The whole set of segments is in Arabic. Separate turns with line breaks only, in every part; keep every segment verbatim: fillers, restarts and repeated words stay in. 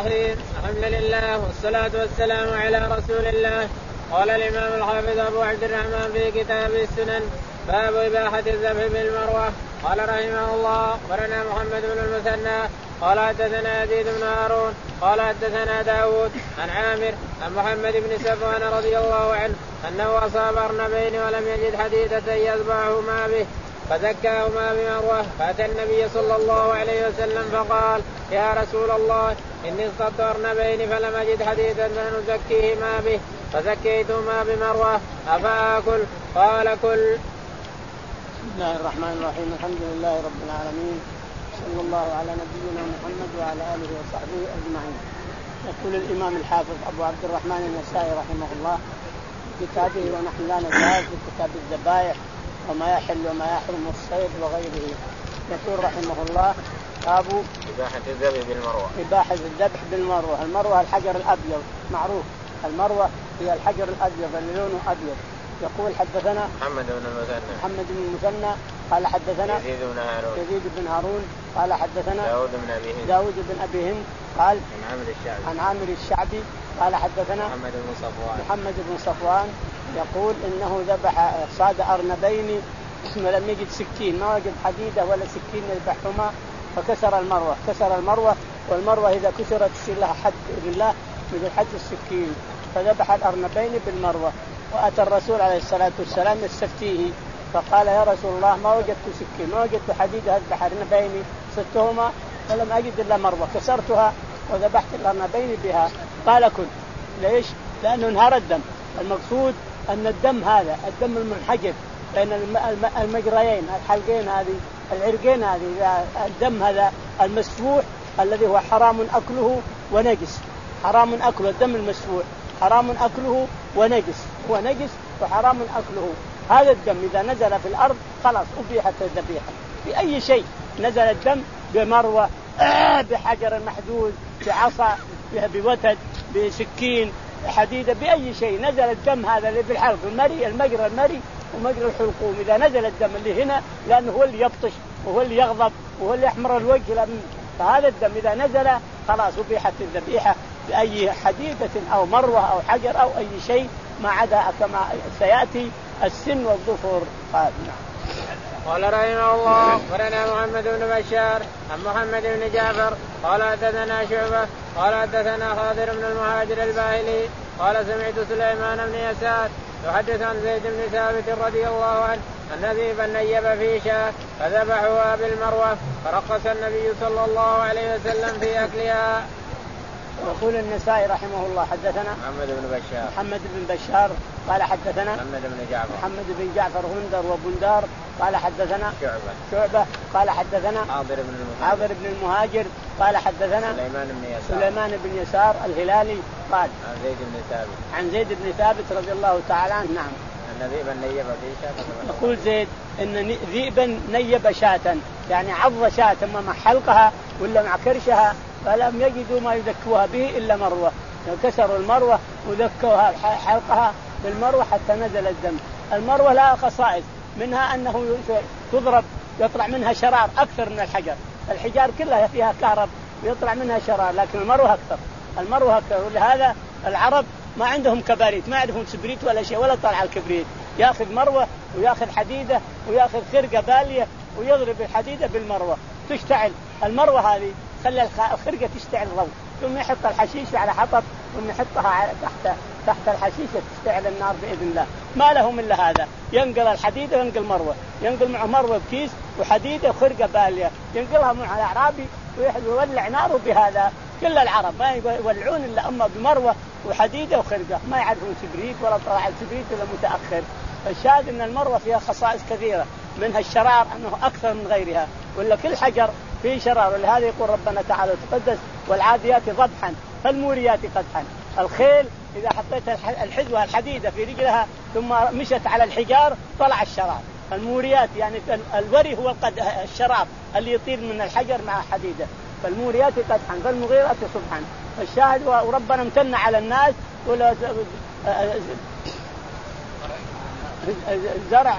الرحيم. الحمد لله والصلاة والسلام على رسول الله. قال الإمام الحافظ أبو عبد الرحمن في كتاب السنن باب إباحة الذبح بالمروة. قال رحمه الله أخبرنا محمد بن المثنى قال حدثنا يزيد بن هارون قال حدثنا داود عن عامر عن محمد بن سفوان رضي الله عنه أنه أصاب أرنبين ولم يجد حديدة يذبحهما به فزكاهما بمروة فأتى النبي صلى الله عليه وسلم فقال يا رسول الله إني اصطدت أرنبين فلم أجد حديدة نزكيهما به فزكيتهما بمروة أفآكل؟ قال كل.
بسم الله الرحمن الرحيم. الحمد لله رب العالمين صلى الله على نبينا محمد وعلى آله وصحبه أجمعين. يقول الإمام الحافظ أبو عبد الرحمن النسائي رحمه الله كتابه ونحن لا نزال في كتاب الذبائح وما يحل وما يحرم الصيد وغيره. يقول رحمه الله باب
إباحة الذبح بالمروة.
إباحة الذبح بالمروة. المروة الحجر الأبيض معروف، المروة هي الحجر الأبيض اللي لونه أبيض. يقول حدثنا
محمد بن المثنى
محمد بن المثنى قال حدثنا
يزيد بن هارون
يزيد بن هارون قال حدثنا
داود بن أبي هند
داود بن أبي هند قال
عن عامر الشعبي
عن عامر الشعبي قال حدثنا
محمد بن صفوان
محمد بن صفوان يقول إنه ذبح صاد أرنبين ولم يجد سكين، ما وجد حديدة ولا سكين يذبحهما فكسر المروة. كسر المروة، والمروة إذا كسرت تصير لها حد بإذن الله مثل حد السكين، فذبح الأرنبين بالمروة. وأتى الرسول عليه الصلاة والسلام يستفتيه فقال يا رسول الله ما وجدت سكين ما وجدت حديدة أذبح أرنبين صدتهما فلم أجد إلا مروة كسرتها وذبحت الأرنبين بها. قال كل. ليش؟ لأنه انهار الدم. المقصود أن الدم هذا الدم المنحجر بين المجريين الحلقين هذه العرقين هذه الدم هذا المسفوح الذي هو حرام أكله ونجس. حرام أكله الدم المسفوح حرام أكله ونجس، هو نجس وحرام أكله. هذا الدم إذا نزل في الأرض خلاص أبيحت الذبيحة. بأي شيء نزل الدم بمروة بحجر محدود بعصا بوتد بسكين حديدة بأي شيء نزل الدم هذا اللي في الحلق المري المجرى المري ومجرى الحلقوم إذا نزل الدم اللي هنا لأنه هو اللي يبطش وهو اللي يغضب وهو اللي يحمر الوجه، فهذا الدم إذا نزل خلاص أبيحت الذبيحة بأي حديدة أو مروة أو حجر أو أي شيء ما عدا كما سيأتي السن والظفر. قال
قال رحمه الله أخبرنا محمد بن بشار عن محمد بن جعفر قال حدثنا شعبة قال حدثنا خاضر بن المهاجر الباهلي قال سمعت سليمان بن يسار يحدث عن زيد بن ثابت رضي الله عنه أن ذئبا نيب في شاة فذبحوها بالمروة فرخص النبي صلى الله عليه وسلم في أكلها.
يقول النسائي رحمه الله حدثنا
محمد بن بشار
محمد بن بشار قال حدثنا
محمد بن جعفر
محمد بن جعفر غندر وبندار قال حدثنا
شعبة
شعبة قال حدثنا
حاضر بن المهاجر
حاضر بن المهاجر قال حدثنا
سليمان بن يسار
سليمان بن يسار الهلالي قال
عن زيد بن ثابت
عن زيد بن ثابت رضي الله تعالى عنه. نعم.
أن ذئبا نيب في شاة.
يقول زيد إن ذئبا نيب شاة يعني عض شاة مع حلقها ولا مع كرشها فلم يجدوا ما يذكوها به إلا مروة، كسروا المروة وذكوها حلقها بالمروة حتى نزل الدم. المروة لها خصائص منها أنه تضرب يطلع منها شرار أكثر من الحجر. الحجار كلها فيها كهرب ويطلع منها شرار لكن المروة أكثر. المروة أكثر. ولهذا العرب ما عندهم كباريت ما عندهم سبريت ولا شيء ولا طلع الكبريت، يأخذ مروة ويأخذ حديدة ويأخذ خرقة بالية ويضرب الحديدة بالمروة تشتعل. المروة هذه خلى الخرقة تشتعل ضوء ثم يحط الحشيش على حطب ثم يحطها تحت تحت الحشيشة تشتعل النار بإذن الله. ما لهم إلا هذا، ينقل الحديدة وينقل مروة، ينقل معه مروة بكيس وحديدة وخرقة بالية ينقلها مع الأعرابي ويولع ناره بهذا. كل العرب ما يولعون إلا أما بمروة وحديدة وخرقة، ما يعرفون سبريت ولا طلع السبريت ولا متأخر. الشاهد أن المروة فيها خصائص كثيرة منها الشرار أنه أكثر من غيرها ولا كل حجر فيه شرار. ولهذا يقول ربنا تعالى تقدس والعاديات ضبحا فالموريات قدحا. الخيل إذا حطيت الحذوة الحديدة في رجلها ثم مشت على الحجار طلع الشرار. الموريات يعني الوري هو الشرار اللي يطير من الحجر مع حديدة. فالموريات قدحا فالمغيرات صبحا. الشاهد وربنا امتن على الناس ولا زرع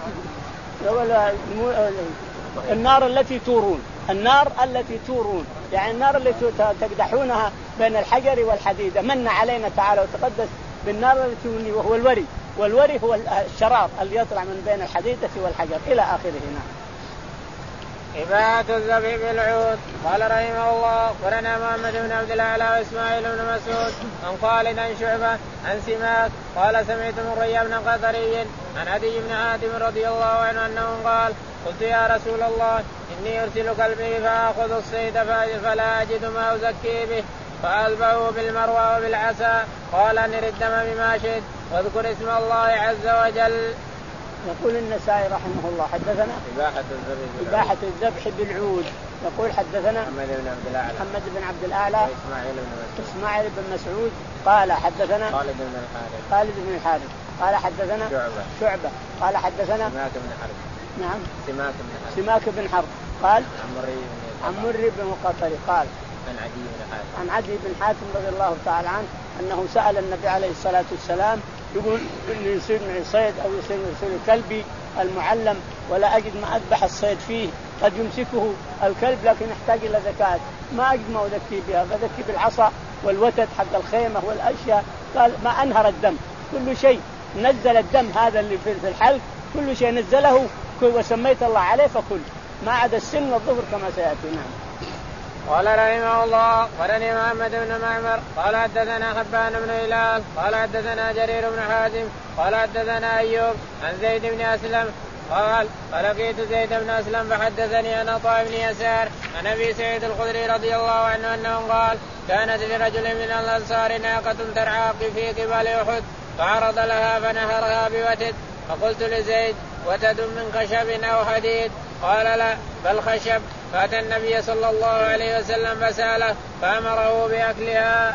النار التي تورون النار التي تورون يعني النار اللي تقدحونها بين الحجر والحديد من علينا تعالى وتقدس بالنار التي وهو الوري، والوري هو الشرار اللي يطلع من بين الحديدة والحجر إلى آخره.
إباحة الذبح بالعود. قال رحمه الله ورنا محمد بن عبد الأعلى وإسماعيل بن مسعود عن خالد عن شعبة عن سماك قال سمعت مريا بن قطري عن عدي بن حاتم رضي الله عنه أنه قال قلت يا رسول الله إني أرسل كلبي فأخذ الصيد فلا أجد ما أزكي به فأذبحه بالمروى وبالعسى قال نر الدم بما شئت واذكر اسم الله عز وجل.
يقول النسائي رحمه الله حدثنا
إباحة الذبح
إباحة الذبح بالعود. يقول حدثنا
محمد بن عبد الأعلى
محمد بن عبد الأعلى
وإسماعيل بن مسعود
إسماعيل بن مسعود قال حدثنا
خالد بن الحارث
خالد بن الحارث قال حدثنا
شعبة
شعبة قال حدثنا
سماك بن حرب
نعم
سماك بن حرب
سماك بن حرب قال
عن مري بن
عن مري بن قطري قال
عن عدي بن حاتم
عن عدي بن حاتم رضي الله تعالى عنه أنه سأل النبي عليه الصلاة والسلام يقول إني يصير معي صيد أو يصير يصير كلبي المعلم ولا أجد ما أذبح الصيد فيه، قد يمسكه الكلب لكن يحتاج إلى زكاة ما أجد ما أذكي بها فذكي بالعصا والوتد حق الخيمة والأشياء. قال ما أنهر الدم كل شيء نزل الدم هذا اللي في الحلق كل شيء نزله وسميت الله عليه فكل ما عدا السن والظفر كما سيأتي. نعم.
قال رحمه الله ورني محمد بن معمر قال حدثنا خبان بن هلال قال حدثنا جرير بن حازم قال حدثنا أيوب عن زيد بن أسلم قال فلقيت زيد بن أسلم فحدثني عن عطاء بن يسار عن أبي سعيد الخدري رضي الله عنه أنه قال كانت لرجل من الأنصار ناقة ترعى في قبل أحد فعرض لها فنهرها بوتد فقلت لزيد وتد من خشب أو حديد قال لا بل خشب فأتى النبي صلى الله عليه وسلم فسأله فأمره بأكلها.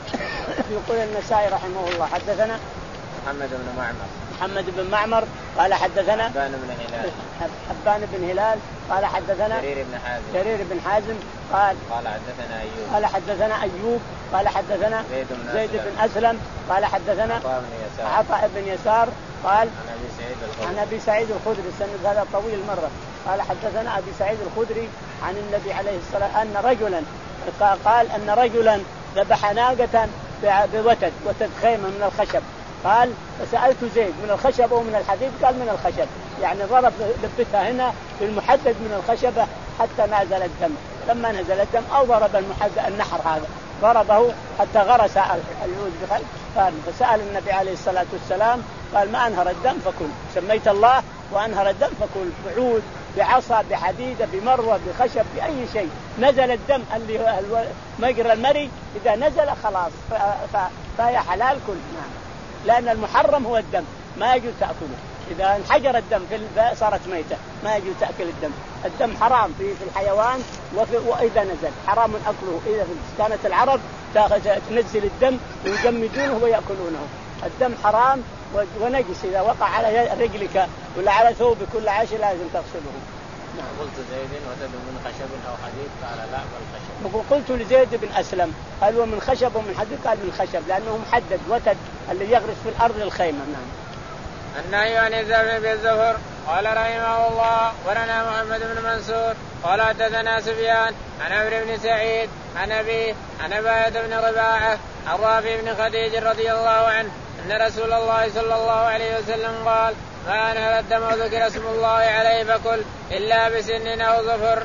يقول النسائي رحمه الله حدثنا
محمد بن معمر
محمد بن معمر قال حدثنا
حبان بن هلال
حبان بن هلال قال حدثنا
جرير بن حازم
جرير بن حازم قال
قال حدثنا أيوب
قال حدثنا أيوب قال حدثنا
زيد بن,
زيد بن أسلم قال حدثنا
عطاء بن يسار
عطاء بن يسار قال
عن أبي سعيد الخدري
عن أبي سعيد الخدري السند هذا طويل مرة قال حدثنا أبي سعيد الخدري عن النبي عليه الصلاة أن رجلا قال أن رجلا ذبح ناقة بوتد وتد خيمة من الخشب قال فسألت زيد من الخشب أو من الحديد قال من الخشب يعني ضرب لبتها هنا بالمحدد من الخشبة حتى نزل الدم لما نزل الدم أو ضرب المحدد النحر هذا ضربه حتى غرس العود بخل قال فسأل النبي عليه الصلاة والسلام قال ما أنهر الدم فكل سميت الله وأنهر الدم فكل بعود بعصا بحديدة بمروة بخشب بأي شيء نزل الدم اللي هو مجرى المري إذا نزل خلاص فهي حلال كل. نعم. لأن المحرم هو الدم ما يجوز تأكله إذا انحجر الدم في الباء صارت ميتة ما يجوز تأكل الدم. الدم حرام في الحيوان وإذا نزل حرام أكله. إذا كانت العرب تنزل الدم ويجمدونه ويأكلونه. الدم حرام ونجس إذا وقع على رجلك ولا على ثوبك كل عاش لازم تغسله.
نعم. قلت زيد وتد من خشب أو حديد قال لا بل خشب.
قلت لزيد بن أسلم قال هو من خشب ومن حديد قال من خشب لأنه محدد وتد اللي يغرس في الأرض الخيمة. نعم.
النهي عن الذبح بالزفر. قال رحمه الله ورنا محمد بن منصور قال حدثنا سفيان عن عمرو بن سعيد عن أبيه عن أباية بن رباعة عن رافع بن خديج رضي الله عنه أن رسول الله صلى الله عليه وسلم قال ما أنهر الدم وذكر اسم الله عليه فكل إلا بسن أو ظفر.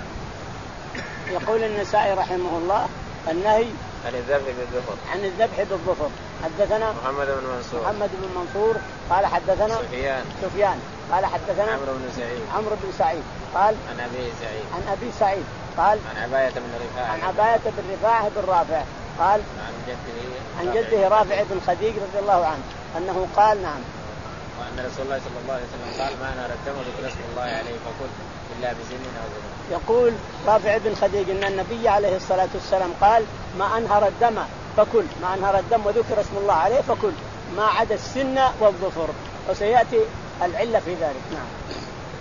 يقول النسائي رحمه الله النهي
عن الذبح بالظفر
عن الذبح بالظفر. حدثنا
محمد بن منصور
محمد بن منصور قال حدثنا
سفيان
سفيان قال حدثنا
عمرو بن سعيد
عمرو بن سعيد قال
عن أبي سعيد
عن أبي سعيد قال
عن عباية بن رفاعة
عن عباية بن رفاعة بن رافع قال
عن جده
عن جده رافع بن خديج رضي الله عنه أنه قال نعم
وأن رسول الله صلى الله عليه وسلم قال ما أنهر الدم وذكر اسم الله عليه فكل إلا بسن أو ظفر.
يقول رافع بن خديج أن النبي عليه الصلاة والسلام قال ما أنهر الدم فكل ما أنهر الدم وذكر اسم الله عليه فكل ما عدا السن والظفر وسيأتي العلة في ذلك. نعم.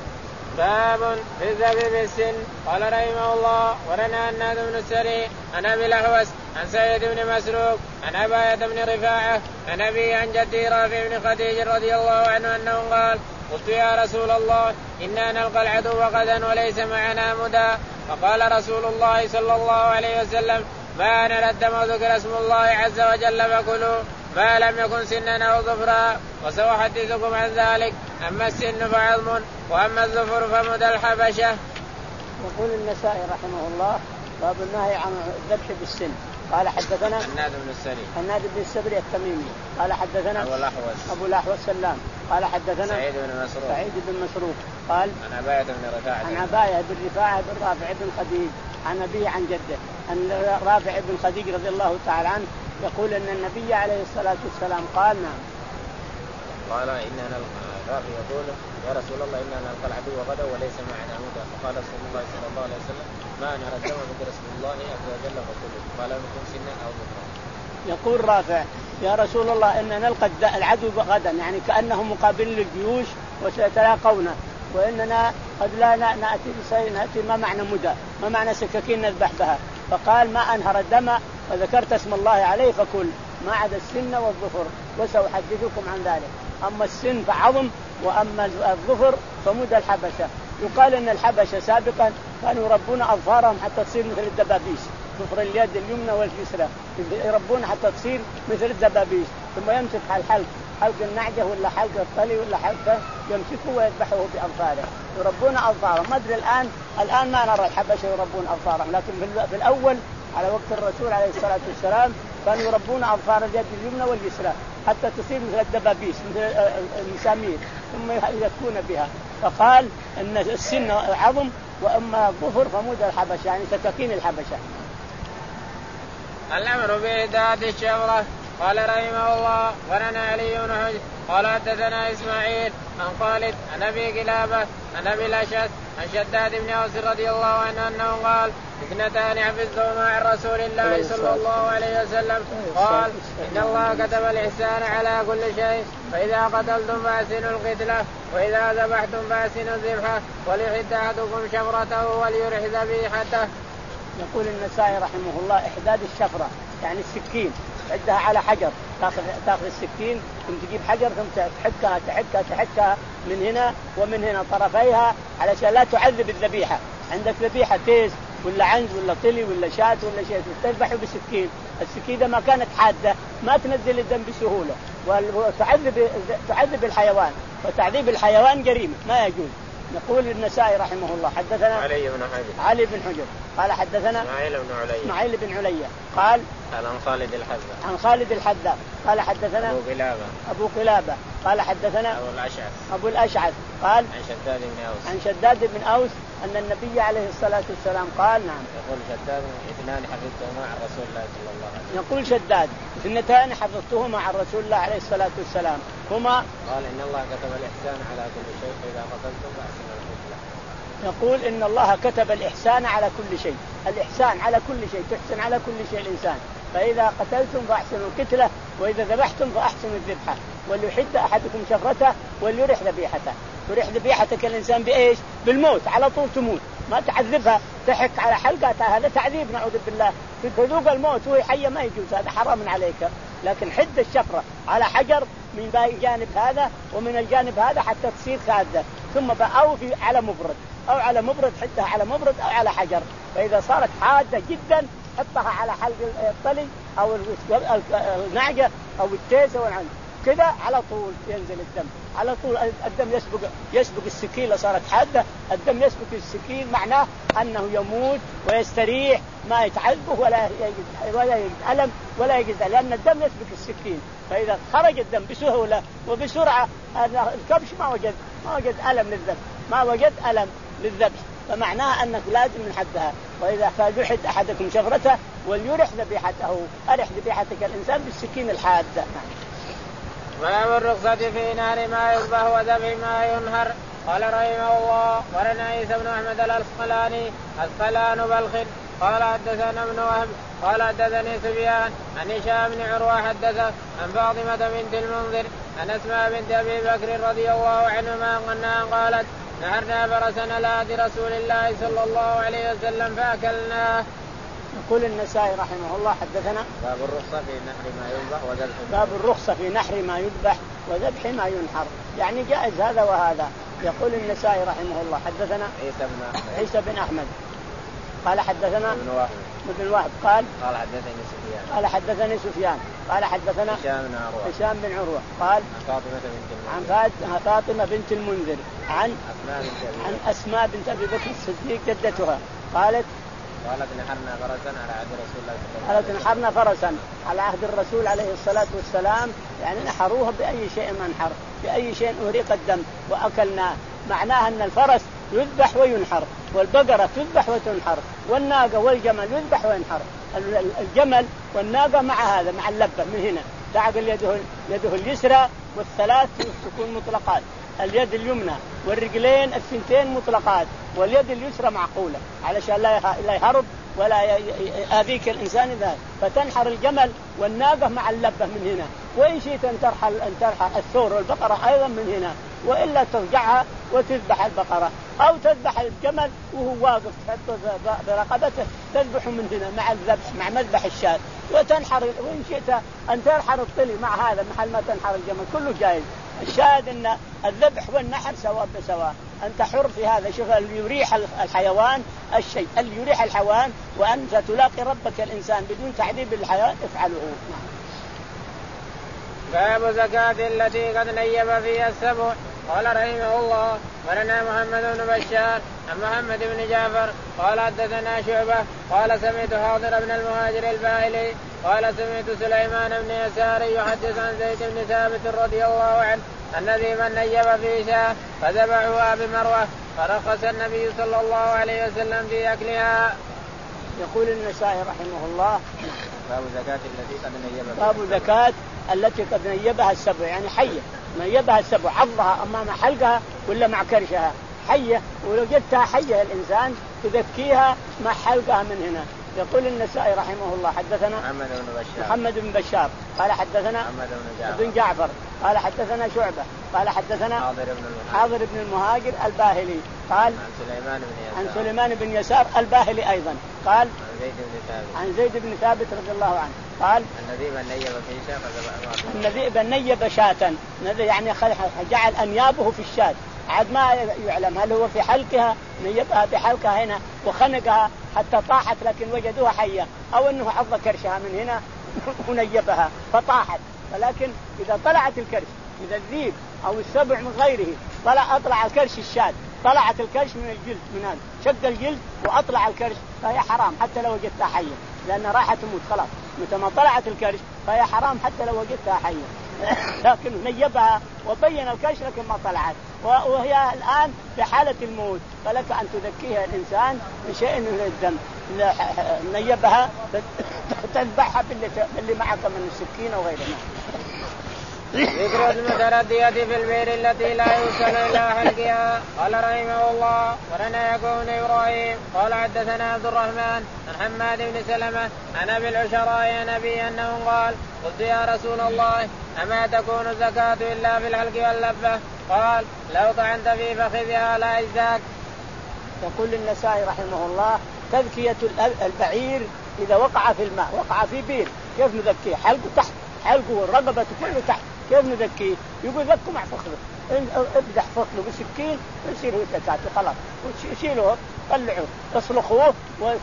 باب في الذبح بالسن. قال رحمه الله ورنا الناد بن السري عن أبي الأحوص عن سعيد بن مسروق عن عباية بن رفاعة عن أبي عن جدي رافع بن خديج رضي الله عنه أنه قال قلت يا رسول الله إنا نلقى العدو غدا وليس معنا مدى فقال رسول الله صلى الله عليه وسلم ما نرى الدم وذكر اسم الله عز وجل فكلوا ما لم يكن سنا أو ظفرا وسأحدثكم عن ذلك. أما السن فعظم وأما الظفر فمدى الحبشة.
يقول النسائي رحمه الله باب النهي عن الذبح بالسن. قال حدثنا
هناد بن السري
هناد بن السري التميمي قال حدثنا
أبو الأحوص
أبو الأحوص سلام قال حدثنا
سعيد بن مسروق
سعيد بن مسروق قال
عن عباية بن رفاعة
عن عباية بن رفاعة بن رافع بن خديج عن أبيه عن جده أن رافع بن خديج رضي الله تعالى عنه يقول أن النبي عليه الصلاة والسلام قال نعم
قال إننا رافع يقول يا رسول الله إننا نلقى العدو غدا وليس معنا مدى. فقال رسول الله صلى الله عليه وسلم ما نرى الدم ذكر اسم الله عز وجل فكله قال لكم سنا أو ظفرا.
يقول رافع يا رسول الله إن نلقى العدو غدا يعني كأنه مقابل للجيوش وسيتلاقونه وإننا قد لا نأتي نأتي ما معنى مدى ما معنى سكاكين نذبح بها. فقال ما أنهر الدم وذكرت اسم الله عليه فكل ما عدا السن والظفر وسأحدثكم عن ذلك. أما السن فعظم وأما الظفر فمدى الحبشة. يقال أن الحبشة سابقا كانوا يربون أظفارهم حتى تصير مثل الدبابيس ظفر اليد اليمنى واليسرى يربون حتى تصير مثل الدبابيس ثم يمسك على الحلق حلق النعجة ولا حلق الطلي ولا حلقه يمسكه ويذبحه بأظفاره يربون أظفارهم. ما أدري الآن الآن ما نرى الحبشة يربون أظفارهم لكن في الأول على وقت الرسول عليه الصلاة والسلام كانوا يربون أظفار اليد اليمنى واليسرى حتى تصير مثل الدبابيس مثل المسامير ثم يذكون بها. فقال أن السن عظم وأما الظفر فمدى الحبشة يعني سكاكين الحبشة.
الأمر بإهداء الشفرة. قال رحمه الله ورنا علي بن حجر قال حدثنا إسماعيل عن خالد عن أبي قلابة عن أبي الأشعث عن شداد بن أوس رضي الله عنه أنه قال اثنتان حفظتهما عن رسول الله صلى الله عليه وسلم قال إن الله كتب الإحسان على كل شيء فإذا قتلتم فأحسنوا القتلة وإذا ذبحتم فأحسنوا الذبحة وليحد أحدكم شفرته وليرح ذبيحته.
يقول النسائي رحمه الله إحداد الشفرة يعني السكين عدها على حجر تاخذ تاخذ السكين ثم تجيب حجر ثم تحكها تحكها تحكها من هنا ومن هنا طرفيها علشان لا تعذب الذبيحة. عندك ذبيحة تيز ولا عنز ولا طلي ولا شاة ولا شيء تذبحه بسكين السكينة ما كانت حادة ما تنزل الدم بسهولة وتعذب تعذب الحيوان وتعذيب الحيوان جريمة ما يجوز. يقول النسائي رحمه الله حدثنا
علي بن حجر
علي بن حجر قال حدثنا
اسماعيل بن علي
اسماعيل بن علي قال
عن خالد الحذاء
عن خالد الحذاء قال حدثنا
أبو قلابة
أبو قلابة قال حدثنا
أبو الأشعث
أبو الأشعث قال
عن شداد بن أوس
عن شداد بن أوس أن النبي عليه الصلاة والسلام قال نعم.
يقول شداد اثنان حفظتهما عن رسول الله صلى الله عليه وسلم.
يقول شداد اثنتان حفظتهما عن رسول الله عليه الصلاة والسلام هما
قال إن الله كتب الإحسان على كل شيء فإذا قتلتم فأحسنوا القتلة.
يقول إن الله كتب الإحسان على كل شيء الإحسان على كل شيء تحسن على كل شيء الإنسان فإذا قتلتم فأحسنوا القتلة وإذا ذبحتم فأحسنوا الذبحة وليحد أحدكم شفرته وليرح ذبيحته. تريح ذبيحتك الإنسان بإيش؟ بالموت على طول تموت ما تعذبها تحك على حلقتها هذا تعذيب نعوذ بالله تذوق الموت وهي حية ما يجوز هذا حرام عليك. لكن حد الشفرة على حجر من باقي جانب هذا ومن الجانب هذا حتى تصير خادة ثم أو في على مبرد أو على مبرد حتى على مبرد أو على حجر فإذا صارت حادة جدا حطها على حلق الطلي أو النعجة أو التيس أو العنز كذا على طول ينزل الدم على طول الدم يسبق يسبق السكين صارت حادة الدم يسبق السكين معناه أنه يموت ويستريح ما يتعذبه ولا يجد ولا يجد ألم ولا يجد لأن الدم يسبق السكين فإذا خرج الدم بسهولة وبسرعة الكبش ما وجد ما وجد ألم للذبح ما وجد ألم للذبح فمعناه أنك لازم من حدها. وإذا فليحد أحدكم شفرته وليرح ذبيحته أرح ذبيحتك الإنسان بالسكين الحادة.
باب الرخصة في نهر ما يذبح وذبح ما ينهر. قال رحمه الله ورنا عيسى بن أحمد الأسقلاني القلان بلخ قال حدثنا ابن وهب قال حدثني سفيان عن هشام بن عروة حدث عن فاطمة بنت المنذر عن أسماء بنت أبي بكر رضي الله عنهما أنها قالت نهرنا فرسنا لآت رسول الله صلى الله عليه وسلم فأكلناه.
يقول النسائي رحمه الله حدثنا
باب الرخصة في نحر ما يذبح وذبح
باب الرخصة في نحر ما يذبح وذبح ما ينحر يعني جائز هذا وهذا. يقول النسائي رحمه الله حدثنا
عيسى بن أحمد
عيسى بن أحمد قال حدثنا
ابن وهب
ابن وهب قال
قال حدثني سفيان
قال حدثني سفيان قال حدثنا
هشام بن عروة
هشام بن عروة قال
عن فاطمة بنت
عن فاطمة بنت المنذر عن
أسماء بنت أبي
عن أسماء بنت أبي بكر الصديق جدتها قالت
قالت نحرنا فرسا على عهد رسول الله صلى الله عليه
قالت
وسلم
نحرنا فرسا على عهد الرسول عليه الصلاة والسلام، يعني نحروها بأي شيء منحر، بأي شيء أهريق الدم وأكلناه. معناها أن الفرس يذبح وينحر، والبقرة تذبح وتنحر، والناقة والجمل يذبح وينحر. الجمل والناقة مع هذا مع اللبة من هنا تعقل يده يده اليسرى والثلاث تكون مطلقات، اليد اليمنى والرجلين الثنتين مطلقات، واليد اليسرى معقولة علشان لا يهرب ولا يأذيك الإنسان ذا. فتنحر الجمل والناقة مع اللبة من هنا، وإن شئت أن ترحل أن ترحل الثور والبقرة أيضا من هنا، وإلا ترجعها وتذبح البقرة أو تذبح الجمل وهو واقف برقبته تذبح من هنا مع الذبح مع مذبح الشاة، وتنحر وإن شئت أن تنحر الطلي مع هذا محل ما تنحر الجمل، كله جائز. الشاهد أن الذبح والنحر سواء بسواء، أنت حر في هذا. شوف اللي يريح الحيوان الشيء اللي يريح الحيوان وأنت تلاقي ربك الإنسان بدون تعذيب الحيوان افعله.
باب زكاة التي قد نيب فيها السبع. قال رحمه الله ولنا محمد بن بشار عن محمد بن جعفر قال حدثنا شعبة قال سمعت حاضر بن المهاجر الباهلي قال سمعت سليمان بن يساري يحدث عن زيد بن ثابت رضي الله عنه الذي من نيب في شاة فذبحوها بمروة فرخص النبي صلى الله عليه وسلم في أكلها.
يقول النسائي رحمه الله
باب زكاة التي قد نيب
باب زكاة التي قد نيبها السبع، يعني حية نيبها السبع، عضها أمام حلقها ولا مع كرشها حية، ولو جدتها حية الإنسان تذكيها مع حلقها من هنا. يقول النسائي رحمه الله حدثنا
محمد بن بشار
محمد بن بشار قال حدثنا
محمد بن جعفر,
بن جعفر قال حدثنا شعبة قال حدثنا
حاضر بن المهاجر,
حاضر بن المهاجر الباهلي قال
عن سليمان بن يسار
عن سليمان بن يسار الباهلي أيضا قال
عن زيد بن ثابت
عن زيد بن ثابت رضي الله عنه قال
الذي من نيب في شاة فذبحوها
الذي من نيب شاة، يعني جعل أنيابه في الشاة، عاد ما يعلم هل هو في حلقها نيبها بحلقها هنا وخنقها حتى طاحت لكن وجدوها حية، أو أنه عض كرشها من هنا ونيبها فطاحت. ولكن إذا طلعت الكرش، إذا الذيب أو السبع من غيره طلع أطلع الكرش الشاة، طلعت الكرش من الجلد من هذا شق الجلد وأطلع الكرش فهي حرام حتى لو وجدتها حية، لأن راحت تموت خلاص. متى ما طلعت الكرش فهي حرام حتى لو وجدتها حية. لكن نيبها وبين الكرش لكن ما طلعت وهي الآن بحالة الموت، فلك أن تذكيها الإنسان بشيء من الدم. نيبها تذبحها باللي معك من السكين وغيرها.
ذكر المتردية في البئر التي لا يوصل إلى حلقها. قال رحمه الله ولنا يكون إبراهيم قال حدثنا عبد الرحمن عن حماد بن سلمة عن أبي العشراء عن أبي أنه قال قلت يا رسول الله أما تكون الزكاة إلا في الحلق واللبة؟ قال لو طعنت في فخذها لا يجزاك.
يقول النسائي رحمه الله تذكية البعير إذا وقع في الماء، وقع في بير، كيف نذكيه؟ حلقه تحت، حلقه والرقبة كله تحت، كيف نذكيه؟ يقول ذكوا مع فخذه، ابدح فخذه بالسكين ويصير هو زكاة خلاص، وشيلوه طلعوه اصلخوه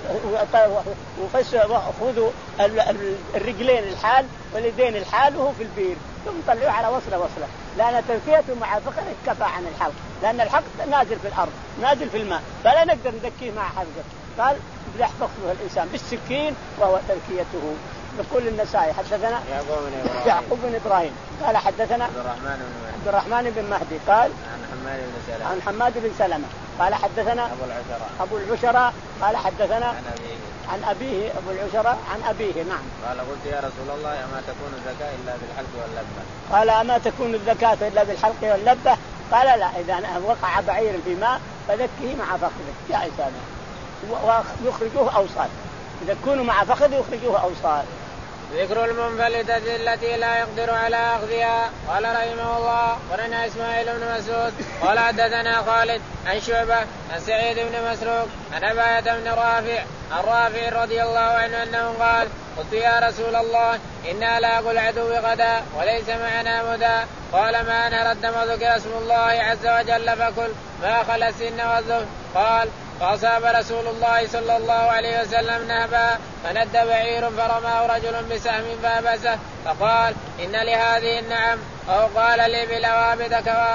وخذوا الرجلين الحال واليدين الحال وهو في البير ثم طلعوه على وصله وصله، لأن تذكيته مع فخذه كفى عن الحلق، لأن الحلق نازل في الأرض نازل في الماء فلا نقدر نذكيه مع حلقه. قال ابدح فخذه الإنسان بالسكين وهو تذكيته. يقول النسائي حدثنا يعقوب بن إبراهيم قال حدثنا
عبد الرحمن بن
عبد الرحمن بن مهدي قال
عن حماد بن سلمة
عن حماد بن سلمة قال حدثنا
أبو العشراء
أبو العشراء قال حدثنا
عن أبيه
عن أبيه أبو العشراء عن أبيه. نعم.
قال قلت يا رسول الله أما تكون الزكاة إلا بالحلق واللبة؟
قال أما تكون الزكاة إلا بالحلق واللبة؟ قال لا، إذا وقع بعير في ماء فذكيه مع فخذه جائز هذا، ويخرجوه أوصال، إذا كونوا مع فخذ يخرجوه أوصال.
ذكر المنفلتة التي لا يقدر على أخذها. قال رحمه الله ولنا إسماعيل بن مسعود قال حدثنا خالد عن شعبة عن سعيد بن مسروق عن أباية بن رافع عن رافع رضي الله عنه أنه قال قلت يا رسول الله إنا لاقوا العدو غدا وليس معنا مدى. قال ما أنا رد ما ذكر اسم الله عز وجل فكل ما خلا السن والظفر. قال فأصاب رسول الله صلى الله عليه وسلم نهبا فند بعير فرماه رجل بسهم فابسه فقال إن لهذه النعم أو قال لي بالأوابد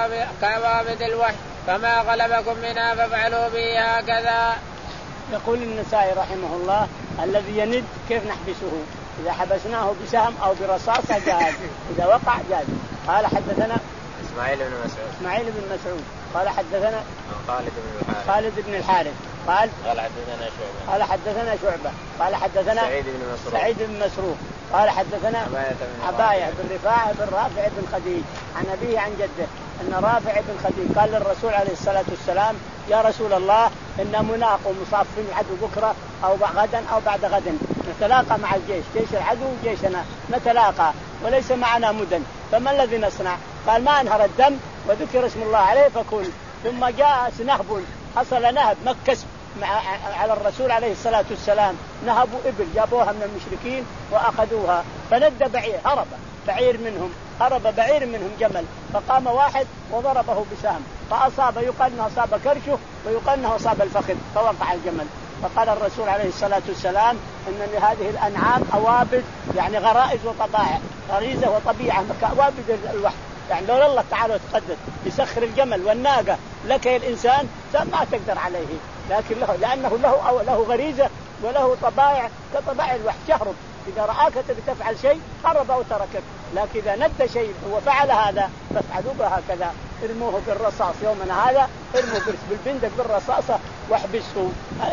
كوابد الوحي فما غلبكم منها فافعلوا به هكذا.
يقول النسائي رحمه الله الذي يند كيف نحبسه؟ إذا حبسناه بسهم أو برصاصة جاز، إذا وقع جاز. قال حدثنا
إسماعيل بن مسعود
إسماعيل بن مسعود قال حدثنا
خالد بن الحارث
خالد بن الحارث قال
قال حدثنا شعبة
قال حدثنا شعبة قال حدثنا
سعيد بن مسروق
سعيد بن مسروق قال حدثنا عباية بن رفاعة بن رافع بن خديج عن أبيه عن جده أن رافع بن خديج قال للرسول عليه الصلاة والسلام يا رسول الله إن مناق ومصافين العدو بكرة أو غدا أو بعد غد نتلاقى مع الجيش، جيش العدو جيشنا نتلاقى وليس معنا مدن، فما الذي نصنع؟ قال ما انهر الدم وذكر اسم الله عليه فكل. ثم جاء نهب، حصل نهب مكس مع على الرسول عليه الصلاة والسلام، نهبوا إبل جابوها من المشركين وأخذوها فند بعير، هرب بعير منهم هرب بعير منهم جمل، فقام واحد وضربه بسهم فأصاب، يقال أنه أصاب كرشه ويقال أنه أصاب الفخذ فوقع الجمل. فقال الرسول عليه الصلاة والسلام إن لهذه الأنعام أوابد يعني غرائز وطبائع، غريزة وطبيعة كأوابد الوحي، يعني لو الله تعالى يتقدس يسخر الجمل والناقة لك الإنسان ما تقدر عليه، لكن له لأنه له له غريزة وله طبائع كطبائع الوحي، يهرب إذا رآك تفعل شيء هرب أو تركك، لكن إذا ند شيء وفعل هذا فافعلوا هكذا، ارموه بالرصاص يومنا هذا، ارموه بالبندق بالرصاصة واحبسه.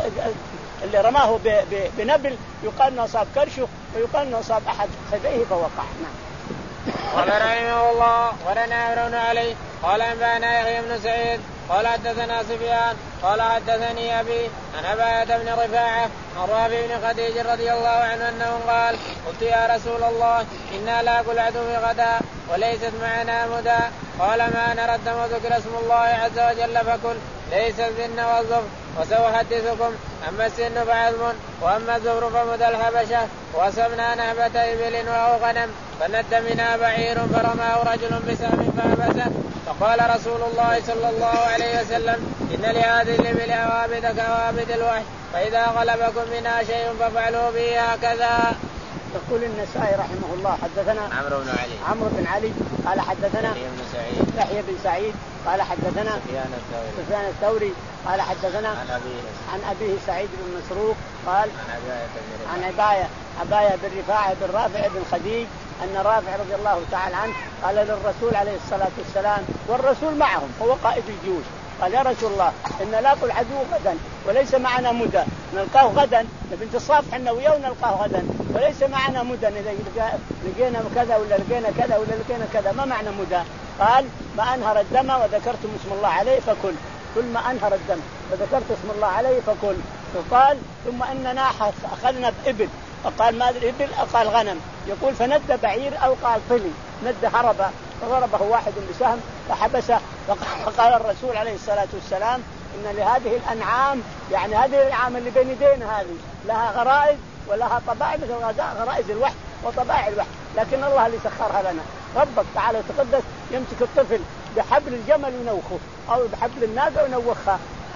اللي رماه بنبل يقال انه اصاب كرشه ويقال انه اصاب احد خذيه فوقع. نعم.
قال رحمه الله ولنا يرون عليه قال انبانا يحيى بن سعيد قال حدثنا سفيان قال حدثني ابي عن عباية بن رفاعة عن رافع بن خديج رضي الله عنه انه قال قلت يا رسول الله انا لاقوا العدو غدا وليست معنا مدى قال ما نرى الدم وذكر اسم الله عز وجل فكل ليس السن والظفر وسأحدثكم أما السن فعظم وأما الزفر فمدى الحبشة وأصبنا نهبة إبل أو غنم فند منها بعير فرماه رجل بسهم فحبسه فقال رسول الله صلى الله عليه وسلم إن لهذه الإبل أوابد كوابد الوحي فإذا غلبكم منها شيء فافعلوا به هكذا.
يقول النسائي رحمه الله حدثنا
عمرو بن علي
عمرو بن علي قال حدثنا
يحيى بن سعيد
يحيى بن سعيد قال حدثنا
سفيان الثوري
سفيان الثوري قال حدثنا
عن أبيه
عن أبيه سعيد بن مسروق قال
عن
عن عباية عباية بن رفاعة بن رافع بن خديج أن رافع رضي الله تعالى عنه قال للرسول عليه الصلاة والسلام والرسول معهم هو قائد الجيوش قال يا رسول الله إن لاقوا العدو غدا وليس معنا مدى نلقاه غدا بنت الصافح إنه وياه نلقاه غدا وليس معنا مدى إذا لقينا كذا ولا لقينا كذا ولا لقينا كذا ما معنى مدى. قال ما أنهر الدم وذكرتم اسم الله عليه فكل كل ما أنهر الدم وذكرت اسم الله عليه فكل. وقال ثم إننا أخذنا بإبل وقال ما الإبل قال غنم يقول فند بعير أو قال طلي ند هرب فضربه واحد بسهم فحبسه. فقال الرسول عليه الصلاة والسلام إن لهذه الأنعام يعني هذه الأنعام اللي بين يدينا هذه لها غرائز ولها طبائع مثل غرائز الوحي وطبائع الوحي، لكن الله اللي سخرها لنا. ربك تعالى وتقدس يمسك الطفل بحبل الجمل ينوخه أو بحبل الناقة ينوخها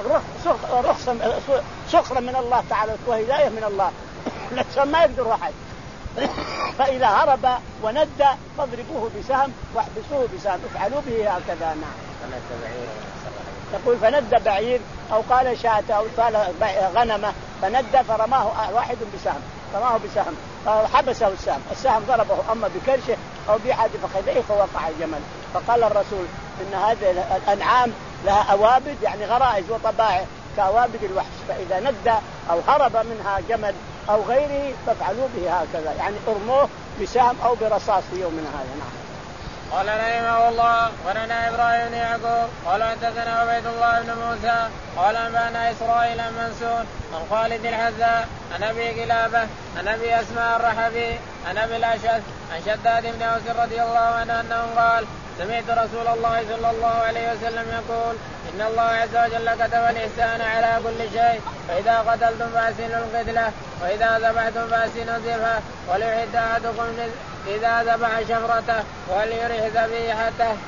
سخرا من الله تعالى وهداية من الله لكن ما يقدر واحد. فإذا هرب وند فاضربوه بسهم واحبسوه بسهم افعلوا به هكذا. نعم. يقول فند بعير أو قال شاة أو قال غنمة فند فرماه واحد بسهم رماه بسهم فحبسه السهم السهم ضربه أما بكرشه أو بأحد فخذيه فوقع الجمل. فقال الرسول إن هذه الأنعام لها أوابد يعني غرائز وطبائع كأوابد الوحش فإذا ند أو هرب منها جمل أو غيره فافعلوا به هكذا يعني ارموه بسهم أو برصاص في يومنا هذا. نعم.
قال رحمه الله ولنا إبراهيم بن يعقوب قال حدثنا عبيد الله بن موسى قال أنبانا إسرائيل منصور عن خالد الحذاء عن أبي قلابة عن أبي أسماء الرحبي عن أبي الأشعث عن شداد بن أوس رضي الله عنه أنه قال سمعت رسول الله صلى الله عليه وسلم يقول إن الله عز وجل كتب الإحسان على كل شيء فإذا قتلتم فأحسنوا القتلة وإذا ذبحتم فأحسنوا الذبح وليحد أحدكم إذا ذبح شفرته وليرح ذبيحته.